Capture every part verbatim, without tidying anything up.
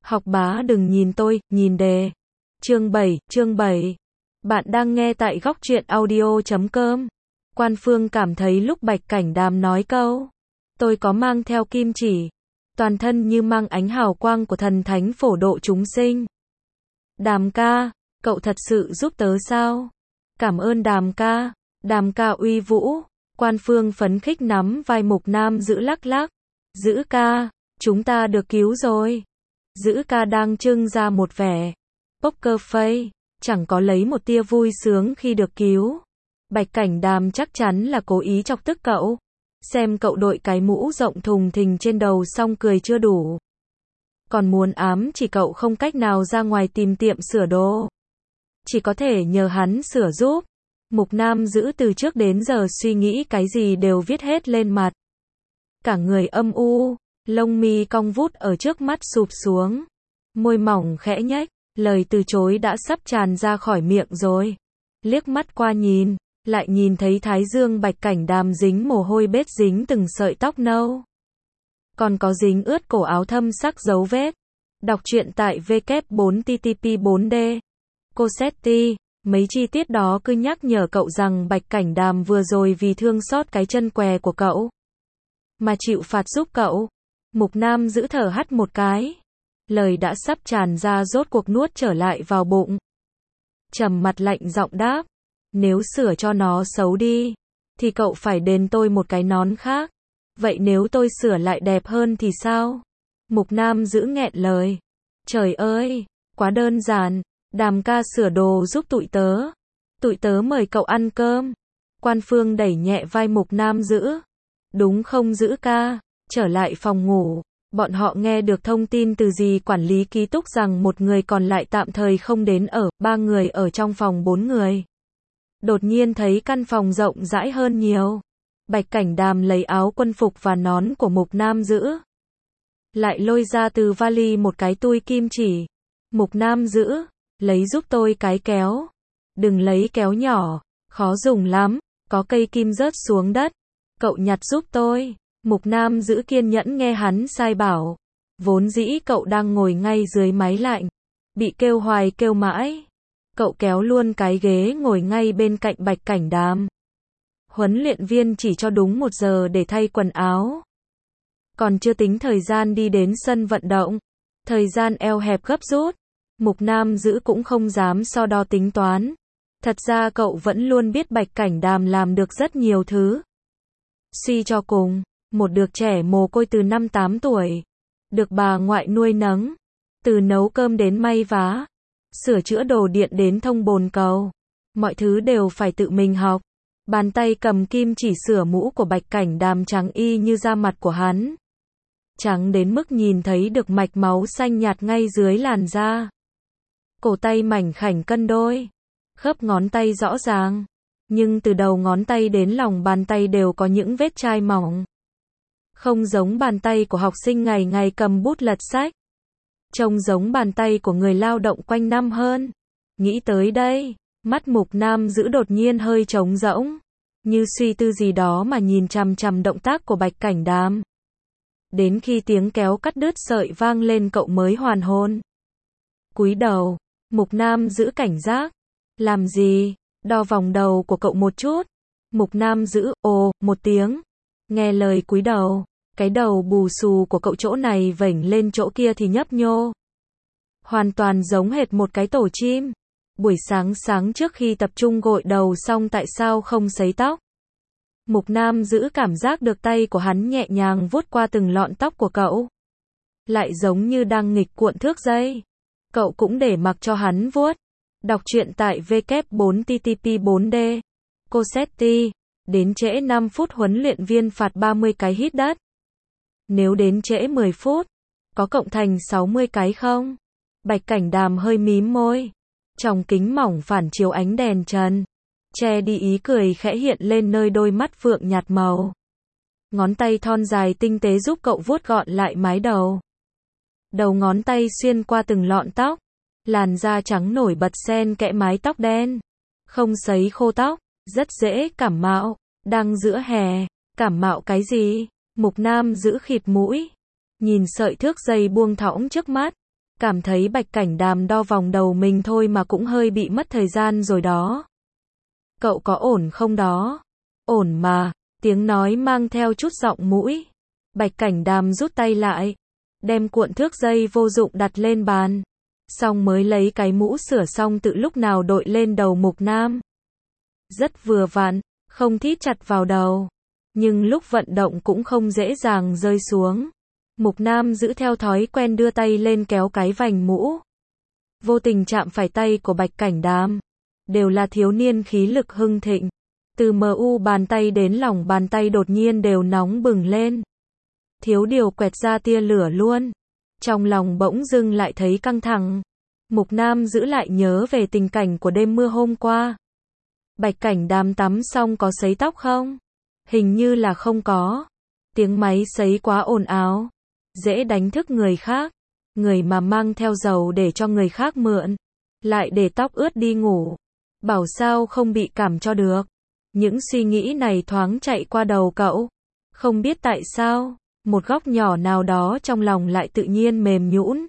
Học bá đừng nhìn tôi, nhìn đề. Chương bảy, chương bảy. Bạn đang nghe tại góc truyện audio chấm com. Quan Phương cảm thấy lúc Bạch Cảnh Đàm nói câu tôi có mang theo kim chỉ, toàn thân như mang ánh hào quang của thần thánh phổ độ chúng sinh. Đàm ca, cậu thật sự giúp tớ sao? Cảm ơn Đàm ca. Đàm ca uy vũ. Quan Phương phấn khích nắm vai Mục Nam Dữ lắc lắc. Dữ ca, chúng ta được cứu rồi. Dữ ca đang trưng ra một vẻ poker face, chẳng có lấy một tia vui sướng khi được cứu. Bạch Cảnh Đàm chắc chắn là cố ý chọc tức cậu. Xem cậu đội cái mũ rộng thùng thình trên đầu xong cười chưa đủ, còn muốn ám chỉ cậu không cách nào ra ngoài tìm tiệm sửa đồ, chỉ có thể nhờ hắn sửa giúp. Mục Nam Dữ từ trước đến giờ suy nghĩ cái gì đều viết hết lên mặt. Cả người âm u, lông mi cong vút ở trước mắt sụp xuống, môi mỏng khẽ nhếch, lời từ chối đã sắp tràn ra khỏi miệng rồi. Liếc mắt qua nhìn, lại nhìn thấy thái dương Bạch Cảnh Đàm dính mồ hôi bết dính từng sợi tóc nâu, còn có dính ướt cổ áo thâm sắc dấu vết. Đọc truyện tại w bốn t t p bốn d. Cosetti, mấy chi tiết đó cứ nhắc nhở cậu rằng Bạch Cảnh Đàm vừa rồi vì thương xót cái chân què của cậu mà chịu phạt giúp cậu. Mục Nam Dữ thở hắt một cái, lời đã sắp tràn ra rốt cuộc nuốt trở lại vào bụng. Trầm mặt lạnh giọng đáp, nếu sửa cho nó xấu đi, thì cậu phải đền tôi một cái nón khác. Vậy nếu tôi sửa lại đẹp hơn thì sao? Mục Nam Dữ nghẹn lời. Trời ơi, quá đơn giản. Đàm ca sửa đồ giúp tụi tớ. Tụi tớ mời cậu ăn cơm. Quan Phương đẩy nhẹ vai Mục Nam Dữ. Đúng không Dữ ca? Trở lại phòng ngủ, bọn họ nghe được thông tin từ dì quản lý ký túc rằng một người còn lại tạm thời không đến ở, ba người ở trong phòng bốn người. Đột nhiên thấy căn phòng rộng rãi hơn nhiều. Bạch Cảnh Đàm lấy áo quân phục và nón của Mục Nam Dữ, lại lôi ra từ vali một cái tui kim chỉ. Mục Nam Dữ, lấy giúp tôi cái kéo. Đừng lấy kéo nhỏ, khó dùng lắm, có cây kim rớt xuống đất. Cậu nhặt giúp tôi. Mục Nam Dữ kiên nhẫn nghe hắn sai bảo. Vốn dĩ cậu đang ngồi ngay dưới máy lạnh, bị kêu hoài kêu mãi. Cậu kéo luôn cái ghế ngồi ngay bên cạnh Bạch Cảnh Đàm. Huấn luyện viên chỉ cho đúng một giờ để thay quần áo, còn chưa tính thời gian đi đến sân vận động. Thời gian eo hẹp gấp rút, Mục Nam Dữ cũng không dám so đo tính toán. Thật ra cậu vẫn luôn biết Bạch Cảnh Đàm làm được rất nhiều thứ. Suy cho cùng, một đứa trẻ mồ côi từ năm tám tuổi, được bà ngoại nuôi nấng, từ nấu cơm đến may vá, sửa chữa đồ điện đến thông bồn cầu, mọi thứ đều phải tự mình học. Bàn tay cầm kim chỉ sửa mũ của Bạch Cảnh Đàm trắng y như da mặt của hắn, trắng đến mức nhìn thấy được mạch máu xanh nhạt ngay dưới làn da. Cổ tay mảnh khảnh cân đôi, khớp ngón tay rõ ràng, nhưng từ đầu ngón tay đến lòng bàn tay đều có những vết chai mỏng. Không giống bàn tay của học sinh ngày ngày cầm bút lật sách, trông giống bàn tay của người lao động quanh năm hơn. Nghĩ tới đây, mắt Mục Nam Dữ đột nhiên hơi trống rỗng, như suy tư gì đó mà nhìn chằm chằm động tác của Bạch Cảnh Đàm. Đến khi tiếng kéo cắt đứt sợi vang lên cậu mới hoàn hồn. Cúi đầu, Mục Nam Dữ cảnh giác. Làm gì? Đo vòng đầu của cậu một chút. Mục Nam Dữ ồ một tiếng, nghe lời cúi đầu. Cái đầu bù xù của cậu chỗ này vểnh lên chỗ kia thì nhấp nhô, hoàn toàn giống hệt một cái tổ chim. Buổi sáng sáng trước khi tập trung gội đầu xong tại sao không sấy tóc? Mục Nam Dữ cảm giác được tay của hắn nhẹ nhàng vuốt qua từng lọn tóc của cậu, lại giống như đang nghịch cuộn thước dây. Cậu cũng để mặc cho hắn vuốt. Đọc truyện tại w bốn t t p bốn d. Cosetti, đến trễ năm phút huấn luyện viên phạt ba mươi cái hít đất. Nếu đến trễ mười phút, có cộng thành sáu mươi cái không? Bạch Cảnh Đàm hơi mím môi. Trong kính mỏng phản chiếu ánh đèn trần, che đi ý cười khẽ hiện lên nơi đôi mắt phượng nhạt màu. Ngón tay thon dài tinh tế giúp cậu vuốt gọn lại mái đầu. Đầu ngón tay xuyên qua từng lọn tóc, làn da trắng nổi bật xen kẽ mái tóc đen. Không sấy khô tóc, rất dễ cảm mạo. Đang giữa hè, cảm mạo cái gì? Mục Nam Dữ khịt mũi, nhìn sợi thước dây buông thõng trước mắt. Cảm thấy Bạch Cảnh Đàm đo vòng đầu mình thôi mà cũng hơi bị mất thời gian rồi đó. Cậu có ổn không đó? Ổn mà, tiếng nói mang theo chút giọng mũi. Bạch Cảnh Đàm rút tay lại, đem cuộn thước dây vô dụng đặt lên bàn. Xong mới lấy cái mũ sửa xong tự lúc nào đội lên đầu Mục Nam. Rất vừa vặn, không thít chặt vào đầu. Nhưng lúc vận động cũng không dễ dàng rơi xuống. Mục Nam giữ theo thói quen đưa tay lên kéo cái vành mũ. Vô tình chạm phải tay của Bạch Cảnh Đàm. Đều là thiếu niên khí lực hưng thịnh. Từ mờ u bàn tay đến lòng bàn tay đột nhiên đều nóng bừng lên. Thiếu điều quẹt ra tia lửa luôn. Trong lòng bỗng dưng lại thấy căng thẳng. Mục Nam giữ lại nhớ về tình cảnh của đêm mưa hôm qua. Bạch Cảnh Đàm tắm xong có sấy tóc không? Hình như là không có. Tiếng máy sấy quá ồn ào. Dễ đánh thức người khác. Người mà mang theo dầu để cho người khác mượn. Lại để tóc ướt đi ngủ. Bảo sao không bị cảm cho được. Những suy nghĩ này thoáng chạy qua đầu cậu. Không biết tại sao, một góc nhỏ nào đó trong lòng lại tự nhiên mềm nhũn.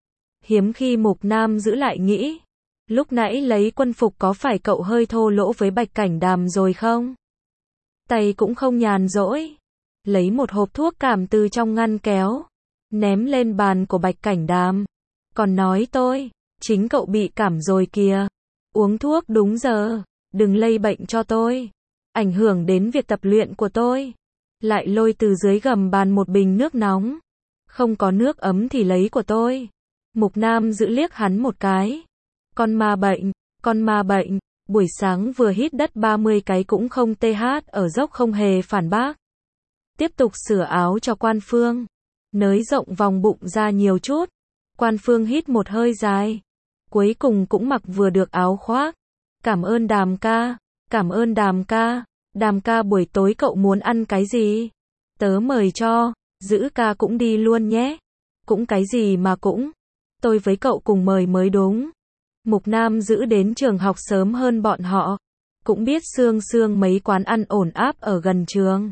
Hiếm khi Mục Nam giữ lại nghĩ. Lúc nãy lấy quân phục có phải cậu hơi thô lỗ với Bạch Cảnh Đàm rồi không? Tay cũng không nhàn rỗi. Lấy một hộp thuốc cảm từ trong ngăn kéo. Ném lên bàn của Bạch Cảnh Đàm. Còn nói tôi, chính cậu bị cảm rồi kìa. Uống thuốc đúng giờ. Đừng lây bệnh cho tôi. Ảnh hưởng đến việc tập luyện của tôi. Lại lôi từ dưới gầm bàn một bình nước nóng. Không có nước ấm thì lấy của tôi. Mục Nam giữ liếc hắn một cái. Con ma bệnh, con ma bệnh. Buổi sáng vừa hít đất ba mươi cái cũng không tê hát ở dốc không hề phản bác. Tiếp tục sửa áo cho Quan Phương. Nới rộng vòng bụng ra nhiều chút. Quan Phương hít một hơi dài. Cuối cùng cũng mặc vừa được áo khoác. Cảm ơn Đàm ca. Cảm ơn Đàm ca. Đàm ca buổi tối cậu muốn ăn cái gì? Tớ mời cho. Giữ ca cũng đi luôn nhé. Cũng cái gì mà cũng. Tôi với cậu cùng mời mới đúng. Mục Nam giữ đến trường học sớm hơn bọn họ. Cũng biết sương sương mấy quán ăn ổn áp ở gần trường.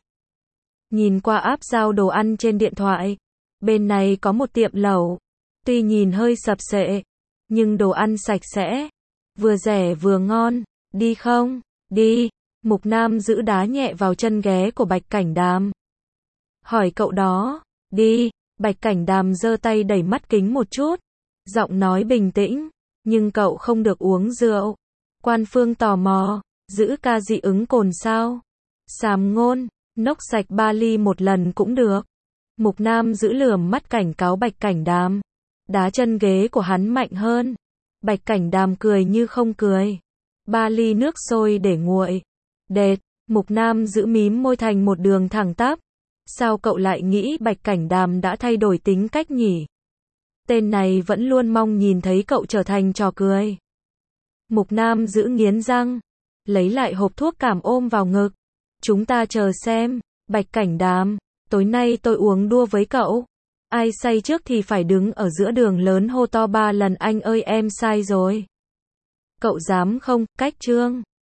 Nhìn qua app giao đồ ăn trên điện thoại. Bên này có một tiệm lẩu. Tuy nhìn hơi sập sệ. Nhưng đồ ăn sạch sẽ. Vừa rẻ vừa ngon. Đi không? Đi. Mục Nam giữ đá nhẹ vào chân ghé của Bạch Cảnh Đàm. Hỏi cậu đó. Đi. Bạch Cảnh Đàm giơ tay đẩy mắt kính một chút. Giọng nói bình tĩnh. Nhưng cậu không được uống rượu. Quan Phương tò mò. Giữ ca dị ứng cồn sao? Sàm ngôn. Nốc sạch ba ly một lần cũng được. Mục Nam giữ lườm mắt cảnh cáo Bạch Cảnh Đàm. Đá chân ghế của hắn mạnh hơn. Bạch Cảnh Đàm cười như không cười. Ba ly nước sôi để nguội. Đệt. Mục Nam giữ mím môi thành một đường thẳng tắp. Sao cậu lại nghĩ Bạch Cảnh Đàm đã thay đổi tính cách nhỉ? Tên này vẫn luôn mong nhìn thấy cậu trở thành trò cười. Mục Nam giữ nghiến răng. Lấy lại hộp thuốc cảm ôm vào ngực. Chúng ta chờ xem. Bạch Cảnh Đàm. Tối nay tôi uống đua với cậu. Ai say trước thì phải đứng ở giữa đường lớn hô to ba lần anh ơi em sai rồi. Cậu dám không? Cách chương.